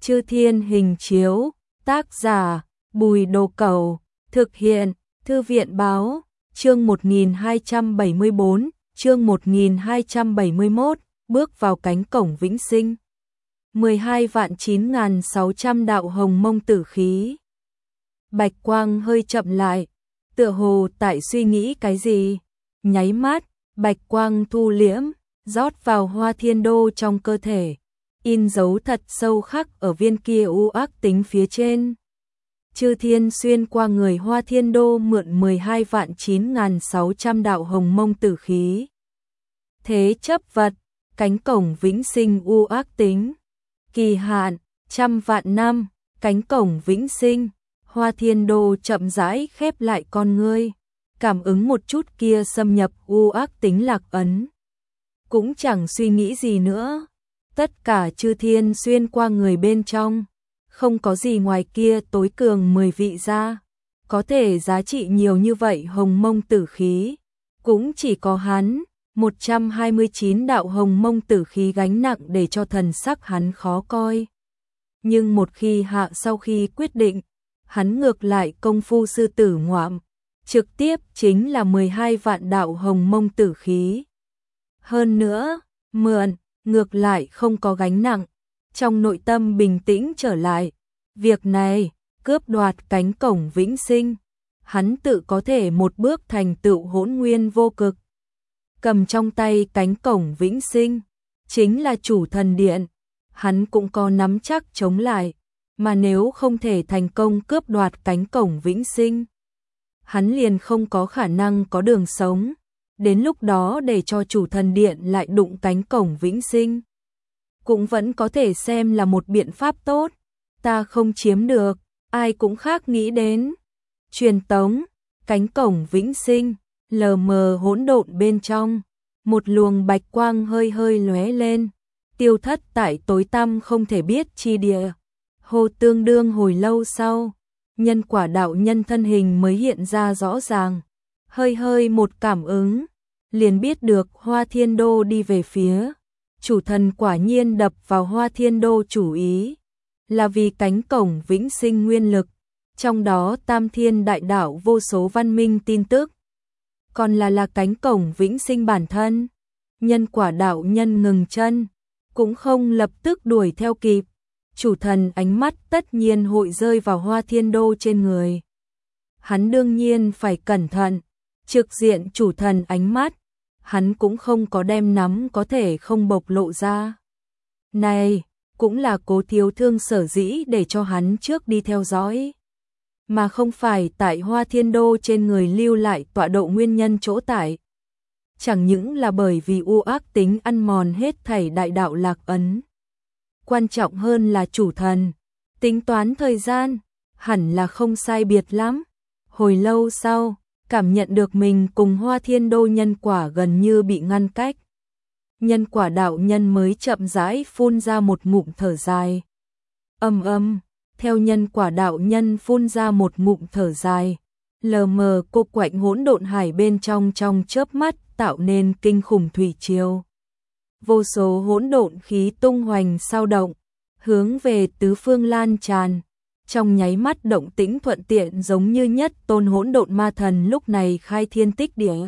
Chư Thiên hình chiếu, tác giả, Bùi Đồ Cẩu, thực hiện, Thư viện báo, chương 1274, chương 1271, bước vào cánh cổng vĩnh sinh. 12.9.600 đạo hồng mông tử khí. Bạch quang hơi chậm lại, tựa hồ tại suy nghĩ cái gì. Nháy mắt, bạch quang thu liễm, rót vào Hoa Thiên Đô trong cơ thể, in dấu thật sâu khắc ở viên kia u ác tính phía trên. Chư thiên xuyên qua người Hoa Thiên Đô mượn 12.9.600 đạo hồng mông tử khí. Thế chấp vật, cánh cổng vĩnh sinh u ác tính. Kỳ hạn, 100.000 năm, cánh cổng vĩnh sinh. Hoa Thiên Đô chậm rãi khép lại con ngươi, cảm ứng một chút kia xâm nhập u ác tính lạc ấn. Cũng chẳng suy nghĩ gì nữa. Tất cả chư thiên xuyên qua người bên trong, không có gì ngoài kia tối cường 10 vị ra, có thể giá trị nhiều như vậy hồng mông tử khí, cũng chỉ có hắn. 129 đạo hồng mông tử khí gánh nặng để cho thần sắc hắn khó coi. Nhưng một khi hạ sau khi quyết định, hắn ngược lại công phu sư tử ngoạm, trực tiếp chính là 12 vạn đạo hồng mông tử khí. Hơn nữa, mượn, ngược lại không có gánh nặng, trong nội tâm bình tĩnh trở lại. Việc này, cướp đoạt cánh cổng vĩnh sinh, hắn tự có thể một bước thành tựu hỗn nguyên vô cực. Cầm trong tay cánh cổng vĩnh sinh, chính là chủ thần điện, hắn cũng có nắm chắc chống lại, mà nếu không thể thành công cướp đoạt cánh cổng vĩnh sinh, hắn liền không có khả năng có đường sống, đến lúc đó để cho chủ thần điện lại đụng cánh cổng vĩnh sinh, cũng vẫn có thể xem là một biện pháp tốt. Ta không chiếm được, ai cũng khác nghĩ đến. Truyền tống, cánh cổng vĩnh sinh, lờ mờ hỗn độn bên trong, một luồng bạch quang hơi hơi lóe lên, tiêu thất tại tối tăm không thể biết chi địa. Hồ tương đương hồi lâu sau, nhân quả đạo nhân thân hình mới hiện ra rõ ràng, hơi hơi một cảm ứng, liền biết được Hoa Thiên Đô đi về phía. Chủ thần quả nhiên đập vào Hoa Thiên Đô chủ ý, là vì cánh cổng vĩnh sinh nguyên lực, trong đó tam thiên đại đạo vô số văn minh tin tức, còn là cánh cổng vĩnh sinh bản thân. Nhân quả đạo nhân ngừng chân, cũng không lập tức đuổi theo kịp. Chủ thần ánh mắt tất nhiên hội rơi vào Hoa Thiên Đô trên người. Hắn đương nhiên phải cẩn thận, trực diện chủ thần ánh mắt, hắn cũng không có đem nắm có thể không bộc lộ ra. Này, cũng là Cố Thiếu Thương sở dĩ để cho hắn trước đi theo dõi, mà không phải tại Hoa Thiên Đô trên người lưu lại tọa độ nguyên nhân chỗ tại. Chẳng những là bởi vì u ác tính ăn mòn hết thảy đại đạo lạc ấn. Quan trọng hơn là chủ thần, tính toán thời gian, hẳn là không sai biệt lắm. Hồi lâu sau, cảm nhận được mình cùng Hoa Thiên Đô nhân quả gần như bị ngăn cách. Nhân quả đạo nhân mới chậm rãi phun ra một ngụm thở dài. Theo nhân quả đạo nhân phun ra một ngụm thở dài, lờ mờ cô quạnh hỗn độn hải bên trong chớp mắt tạo nên kinh khủng thủy triều. Vô số hỗn độn khí tung hoành sao động, hướng về tứ phương lan tràn. Trong nháy mắt động tĩnh thuận tiện giống như nhất tôn hỗn độn ma thần lúc này khai thiên tích địa.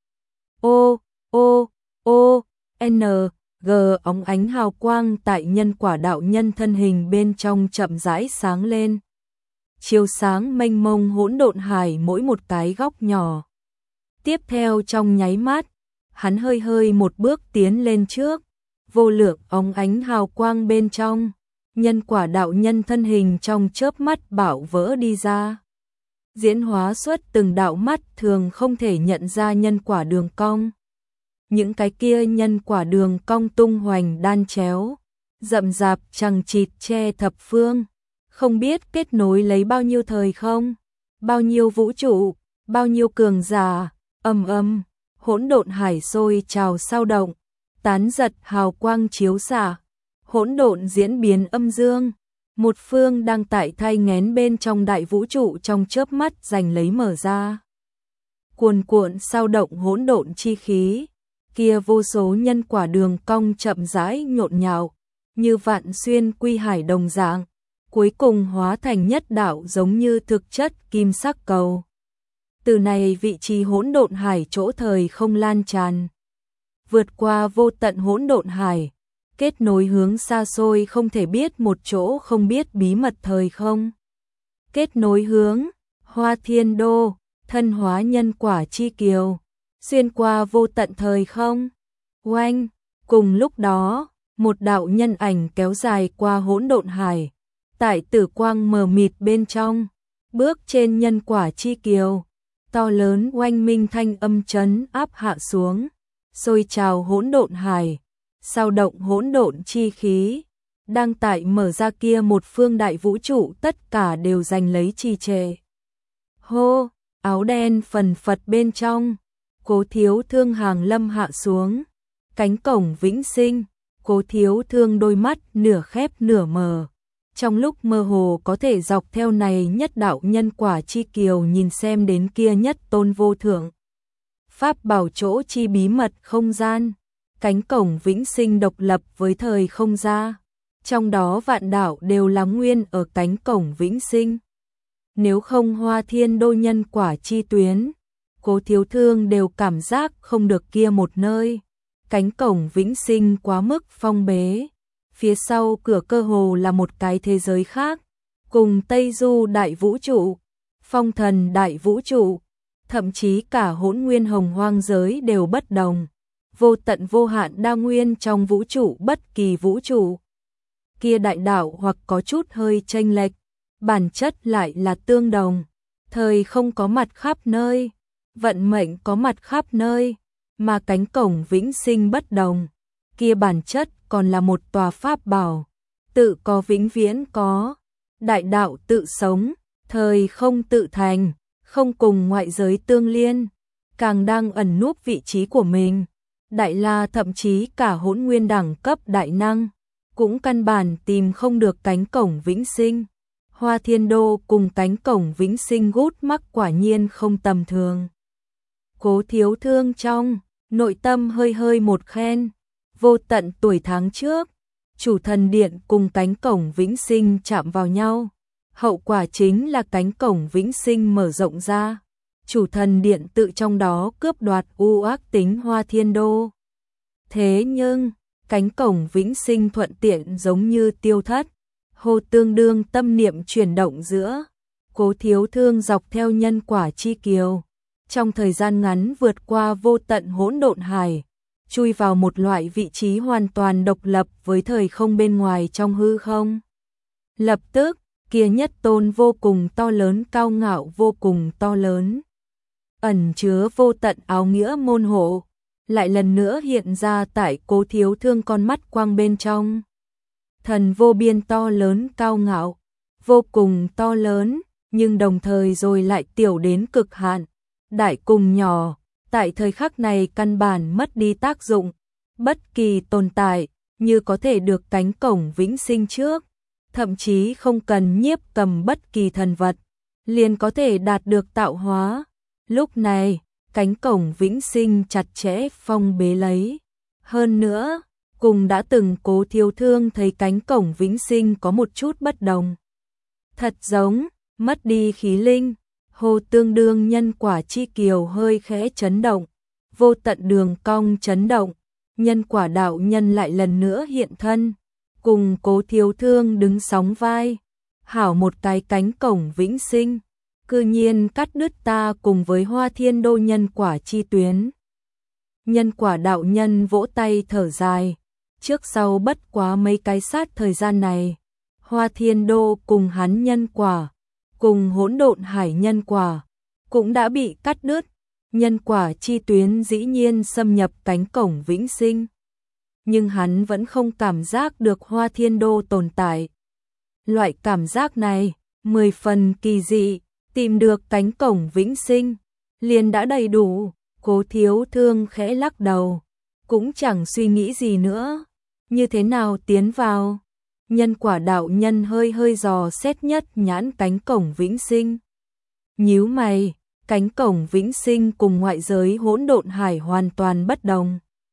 G óng ánh hào quang tại nhân quả đạo nhân thân hình bên trong chậm rãi sáng lên. Chiếu sáng mênh mông hỗn độn hải mỗi một cái góc nhỏ. Tiếp theo trong nháy mắt, hắn hơi hơi một bước tiến lên trước, vô lượng óng ánh hào quang bên trong, nhân quả đạo nhân thân hình trong chớp mắt bạo vỡ đi ra. Diễn hóa xuất từng đạo mắt thường không thể nhận ra nhân quả đường cong. Những cái kia nhân quả đường cong tung hoành đan chéo, rậm rạp chằng chịt che thập phương, không biết kết nối lấy bao nhiêu thời không, bao nhiêu vũ trụ, bao nhiêu cường giả. Hỗn độn hải sôi trào sao động, tán giật hào quang chiếu xạ, hỗn độn diễn biến âm dương, một phương đang tại thai nghén bên trong đại vũ trụ trong chớp mắt giành lấy mở ra. Cuồn cuộn sao động hỗn độn chi khí, kia vô số nhân quả đường cong chậm rãi nhộn nhạo, như vạn xuyên quy hải đồng dạng, cuối cùng hóa thành nhất đạo giống như thực chất kim sắc cầu. Từ này vị trí hỗn độn hải chỗ thời không lan tràn, vượt qua vô tận hỗn độn hải, kết nối hướng xa xôi không thể biết một chỗ không biết bí mật thời không. Kết nối hướng Hoa Thiên Đô, thân hóa nhân quả chi kiều, xuyên qua vô tận thời không. Oanh, cùng lúc đó, một đạo nhân ảnh kéo dài qua hỗn độn hải, tại tử quang mờ mịt bên trong, bước trên nhân quả chi kiều, to lớn oanh minh thanh âm chấn áp hạ xuống, sôi trào hỗn độn hải, sao động hỗn độn chi khí, đang tại mở ra kia một phương đại vũ trụ tất cả đều giành lấy trì trệ. Hô, áo đen phần phật bên trong, Cố Thiếu Thương hàng lâm hạ xuống, cánh cổng vĩnh sinh, Cố Thiếu Thương đôi mắt nửa khép nửa mở. Trong lúc mơ hồ có thể dọc theo này nhất đạo nhân quả chi kiều nhìn xem đến kia nhất tôn vô thượng. Pháp bảo chỗ chi bí mật không gian, cánh cổng vĩnh sinh độc lập với thời không ra, trong đó vạn đạo đều là nguyên ở cánh cổng vĩnh sinh. Nếu không Hoa Thiên Đô nhân quả chi tuyến, Cố Thiếu Thương đều cảm giác không được kia một nơi. Cánh cổng vĩnh sinh quá mức phong bế, phía sau cửa cơ hồ là một cái thế giới khác, cùng Tây Du đại vũ trụ, Phong Thần đại vũ trụ, thậm chí cả hỗn nguyên hồng hoang giới đều bất đồng, vô tận vô hạn đa nguyên trong vũ trụ bất kỳ vũ trụ. Kia đại đạo hoặc có chút hơi chênh lệch, bản chất lại là tương đồng, thời không có mặt khắp nơi, vận mệnh có mặt khắp nơi, mà cánh cổng vĩnh sinh bất đồng, kia bản chất còn là một tòa pháp bảo, tự có vĩnh viễn có, đại đạo tự sống, thời không tự thành, không cùng ngoại giới tương liên, càng đang ẩn núp vị trí của mình. Đại La thậm chí cả hỗn nguyên đẳng cấp đại năng, cũng căn bản tìm không được cánh cổng vĩnh sinh. Hoa Thiên Đô cùng cánh cổng vĩnh sinh gút mắc quả nhiên không tầm thường. Cố Thiếu Thương trong nội tâm hơi hơi một khen, vô tận tuổi tháng trước, chủ thần điện cùng cánh cổng vĩnh sinh chạm vào nhau, hậu quả chính là cánh cổng vĩnh sinh mở rộng ra, chủ thần điện tự trong đó cướp đoạt u ác tính Hoa Thiên Đô. Thế nhưng, cánh cổng vĩnh sinh thuận tiện giống như tiêu thất, hồ tương đương tâm niệm chuyển động giữa, Cố Thiếu Thương dọc theo nhân quả chi kiều, trong thời gian ngắn vượt qua vô tận hỗn độn hải, chui vào một loại vị trí hoàn toàn độc lập với thời không bên ngoài trong hư không. Lập tức, kia nhất tôn vô cùng to lớn cao ngạo vô cùng to lớn, ẩn chứa vô tận áo nghĩa môn hộ, lại lần nữa hiện ra tại Cố Thiếu Thương con mắt quang bên trong. Thần vô biên to lớn cao ngạo, vô cùng to lớn, nhưng đồng thời rồi lại tiểu đến cực hạn, đại cùng nhỏ, tại thời khắc này căn bản mất đi tác dụng, bất kỳ tồn tại, như có thể được cánh cổng vĩnh sinh trước, thậm chí không cần nhiếp cầm bất kỳ thần vật, liền có thể đạt được tạo hóa. Lúc này, cánh cổng vĩnh sinh chặt chẽ phong bế lấy. Hơn nữa, cùng đã từng Cố Thiếu Thương thấy cánh cổng vĩnh sinh có một chút bất đồng. Thật giống, mất đi khí linh, hồ tương đương nhân quả chi kiều hơi khẽ chấn động, vô tận đường cong chấn động, nhân quả đạo nhân lại lần nữa hiện thân, cùng Cố Thiếu Thương đứng sóng vai, hảo một cái cánh cổng vĩnh sinh, cư nhiên cắt đứt ta cùng với Hoa Thiên Đô nhân quả chi tuyến. Nhân quả đạo nhân vỗ tay thở dài, trước sau bất quá mấy cái sát thời gian này, Hoa Thiên Đô cùng hắn nhân quả, cùng hỗn độn hải nhân quả, cũng đã bị cắt đứt, nhân quả chi tuyến dĩ nhiên xâm nhập cánh cổng vĩnh sinh. Nhưng hắn vẫn không cảm giác được Hoa Thiên Đô tồn tại. Loại cảm giác này, 10 phần kỳ dị, tìm được cánh cổng vĩnh sinh, liền đã đầy đủ. Cố Thiếu Thương khẽ lắc đầu, cũng chẳng suy nghĩ gì nữa, như thế nào tiến vào. Nhân quả đạo nhân hơi hơi dò xét nhất nhãn cánh cổng vĩnh sinh. Nhíu mày, cánh cổng vĩnh sinh cùng ngoại giới hỗn độn hải hoàn toàn bất đồng.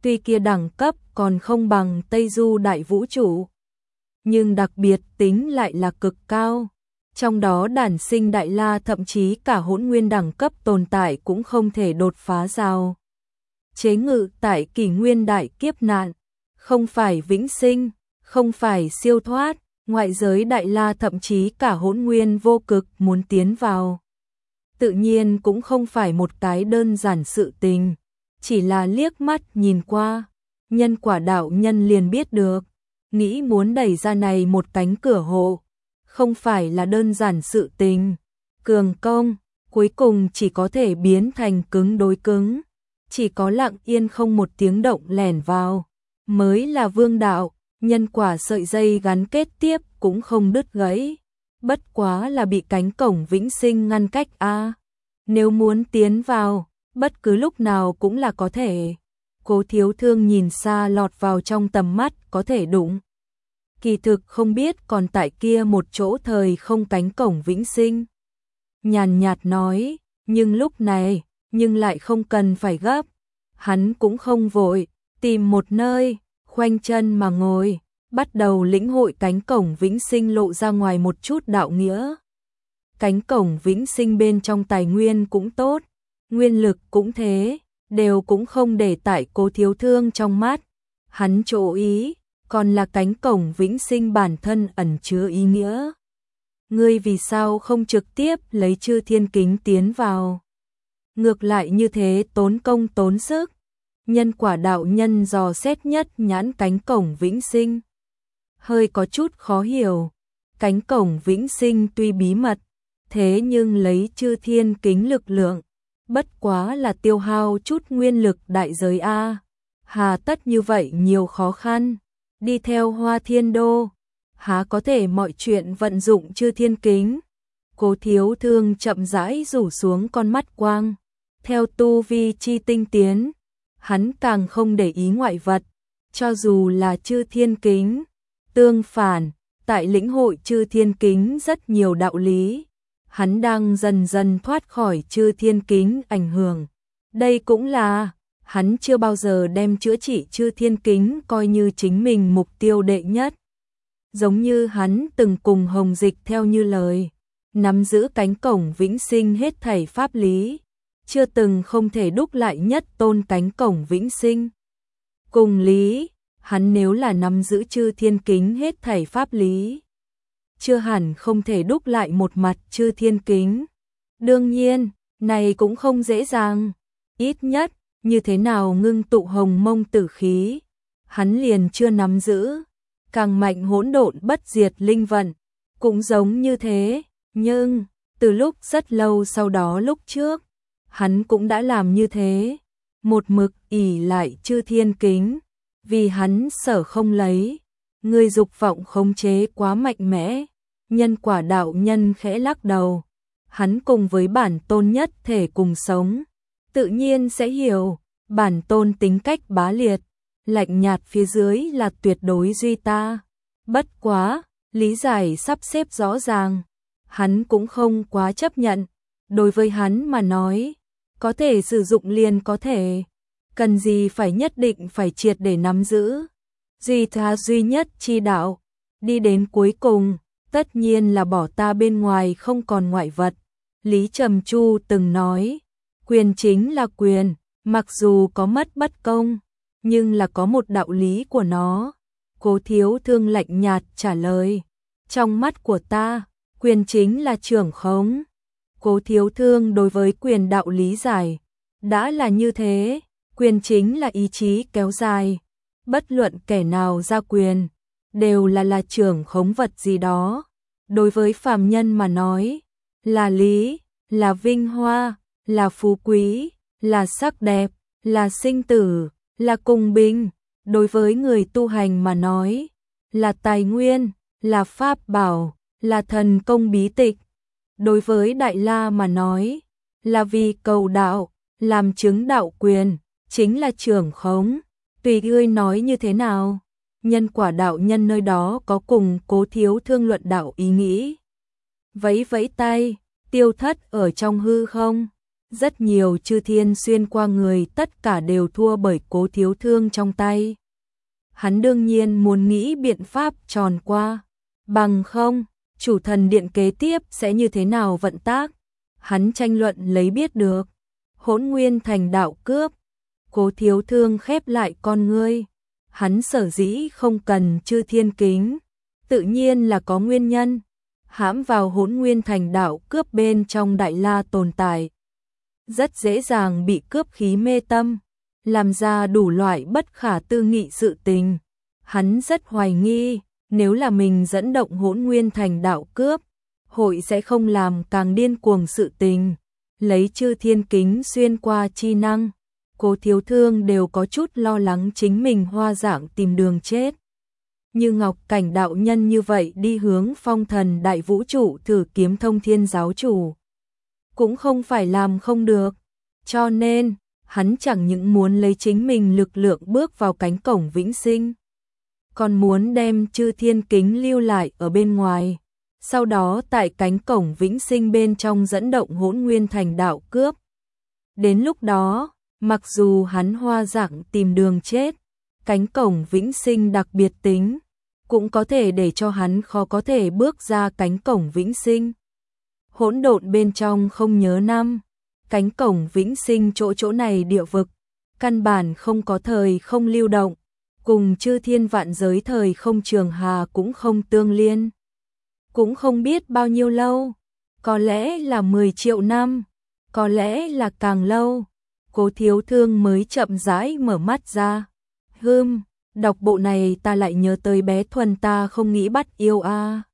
tuy kia đẳng cấp còn không bằng Tây Du đại vũ trụ, nhưng đặc biệt tính lại là cực cao. Trong đó đản sinh đại la thậm chí cả hỗn nguyên đẳng cấp tồn tại cũng không thể đột phá rào chế ngự tại kỷ nguyên đại kiếp nạn, không phải vĩnh sinh, không phải siêu thoát, ngoại giới đại la thậm chí cả hỗn nguyên vô cực muốn tiến vào. Tự nhiên cũng không phải một cái đơn giản sự tình, chỉ là liếc mắt nhìn qua, nhân quả đạo nhân liền biết được, nghĩ muốn đẩy ra này một cánh cửa hộ, không phải là đơn giản sự tình, cường công, cuối cùng chỉ có thể biến thành cứng đối cứng, chỉ có lặng yên không một tiếng động lẻn vào, mới là vương đạo, nhân quả sợi dây gắn kết tiếp cũng không đứt gãy, bất quá là bị cánh cổng vĩnh sinh ngăn cách a. Nếu muốn tiến vào, bất cứ lúc nào cũng là có thể. Cố Thiếu Thương nhìn xa lọt vào trong tầm mắt có thể đụng. Kỳ thực không biết còn tại kia một chỗ thời không cánh cổng vĩnh sinh. Nhàn nhạt nói, nhưng lúc này, nhưng lại không cần phải gấp. Hắn cũng không vội, tìm một nơi, khoanh chân mà ngồi, bắt đầu lĩnh hội cánh cổng vĩnh sinh lộ ra ngoài một chút đạo nghĩa. Cánh cổng vĩnh sinh bên trong tài nguyên cũng tốt, nguyên lực cũng thế, đều cũng không để tại Cố Thiếu Thương trong mắt. Hắn chú ý, còn là cánh cổng vĩnh sinh bản thân ẩn chứa ý nghĩa. Ngươi vì sao không trực tiếp lấy Chư Thiên Kính tiến vào? Ngược lại như thế tốn công tốn sức. Nhân quả đạo nhân dò xét nhất nhãn cánh cổng vĩnh sinh. Hơi có chút khó hiểu, cánh cổng vĩnh sinh tuy bí mật, thế nhưng lấy Chư Thiên Kính lực lượng, bất quá là tiêu hao chút nguyên lực đại giới a. Hà tất như vậy nhiều khó khăn, đi theo Hoa Thiên Đô, há có thể mọi chuyện vận dụng Chư Thiên Kính. Cố Thiếu Thương chậm rãi rủ xuống con mắt quang, theo tu vi chi tinh tiến, hắn càng không để ý ngoại vật, cho dù là Chư Thiên Kính. Tương phản, tại lĩnh hội Chư Thiên Kính rất nhiều đạo lý, hắn đang dần dần thoát khỏi Chư Thiên Kính ảnh hưởng. Đây cũng là, hắn chưa bao giờ đem chữa trị Chư Thiên Kính coi như chính mình mục tiêu đệ nhất. Giống như hắn từng cùng Hồng Dịch theo như lời, nắm giữ cánh cổng vĩnh sinh hết thảy pháp lý, chưa từng không thể đúc lại nhất tôn cánh cổng vĩnh sinh. Cùng lý, hắn nếu là nắm giữ Chư Thiên Kính hết thảy pháp lý, chưa hẳn không thể đúc lại một mặt Chư Thiên Kính. Đương nhiên, này cũng không dễ dàng, ít nhất, như thế nào ngưng tụ hồng mông tử khí, hắn liền chưa nắm giữ, càng mạnh hỗn độn bất diệt linh vận, cũng giống như thế, nhưng, từ lúc rất lâu sau đó lúc trước, hắn cũng đã làm như thế, một mực ỷ lại Chư Thiên Kính, vì hắn sở không lấy, người dục vọng khống chế quá mạnh mẽ. Nhân quả đạo nhân khẽ lắc đầu, hắn cùng với bản tôn nhất thể cùng sống, tự nhiên sẽ hiểu, bản tôn tính cách bá liệt, lạnh nhạt phía dưới là tuyệt đối duy ta. Bất quá, lý giải sắp xếp rõ ràng, hắn cũng không quá chấp nhận, đối với hắn mà nói, có thể sử dụng liền có thể, cần gì phải nhất định phải triệt để nắm giữ. Duy tha duy nhất chi đạo, đi đến cuối cùng, tất nhiên là bỏ ta bên ngoài không còn ngoại vật. Lý Trầm Chu từng nói, quyền chính là quyền, mặc dù có mất bất công, nhưng là có một đạo lý của nó. Cố Thiếu Thương lạnh nhạt trả lời, trong mắt của ta, quyền chính là trưởng khống. Cố Thiếu Thương đối với quyền đạo lý giải, đã là như thế, quyền chính là ý chí kéo dài, bất luận kẻ nào ra quyền, đều là trưởng khống vật gì đó. Đối với phàm nhân mà nói, là lý, là vinh hoa, là phú quý, là sắc đẹp, là sinh tử, là cùng bình. Đối với người tu hành mà nói, là tài nguyên, là pháp bảo, là thần công bí tịch. Đối với Đại La mà nói, là vì cầu đạo, làm chứng đạo quyền, chính là trưởng khống. Tùy ngươi nói như thế nào, nhân quả đạo nhân nơi đó có cùng Cố Thiếu Thương luận đạo ý nghĩ. Vẫy vẫy tay, tiêu thất ở trong hư không, Rất nhiều chư thiên xuyên qua người tất cả đều thua bởi Cố Thiếu Thương trong tay. Hắn đương nhiên muốn nghĩ biện pháp tròn qua, bằng không, chủ thần điện kế tiếp sẽ như thế nào vận tác. Hắn tranh luận lấy biết được. Hỗn Nguyên Thành đạo cướp. Cố Thiếu Thương khép lại con ngươi. Hắn sở dĩ không cần chư thiên kính, tự nhiên là có nguyên nhân. Hãm vào Hỗn Nguyên Thành đạo cướp bên trong Đại La tồn tại, rất dễ dàng bị cướp khí mê tâm, làm ra đủ loại bất khả tư nghị sự tình. Hắn rất hoài nghi, nếu là mình dẫn động Hỗn Nguyên Thành đạo cướp, hội sẽ không làm càng điên cuồng sự tình, lấy chư thiên kính xuyên qua chi năng. Cố Thiếu Thương đều có chút lo lắng chính mình hoa dạng tìm đường chết. Như Ngọc Cảnh đạo nhân như vậy đi hướng Phong Thần đại vũ trụ thử kiếm Thông Thiên giáo chủ, cũng không phải làm không được. Cho nên, hắn chẳng những muốn lấy chính mình lực lượng bước vào cánh cổng vĩnh sinh, còn muốn đem chư thiên kính lưu lại ở bên ngoài. Sau đó tại cánh cổng vĩnh sinh bên trong dẫn động Hỗn Nguyên Thành đạo cướp. Đến lúc đó, mặc dù hắn hoa dạng tìm đường chết, cánh cổng vĩnh sinh đặc biệt tính, cũng có thể để cho hắn khó có thể bước ra cánh cổng vĩnh sinh. Hỗn độn bên trong không nhớ năm, cánh cổng vĩnh sinh chỗ này địa vực, căn bản không có thời không lưu động, cùng chư thiên vạn giới thời không trường hà cũng không tương liên. Cũng không biết bao nhiêu lâu, có lẽ là 10 triệu năm, có lẽ là càng lâu. Cố Thiếu Thương mới chậm rãi mở mắt ra. Đọc bộ này ta lại nhớ tới bé Thuần ta không nghĩ bắt yêu a.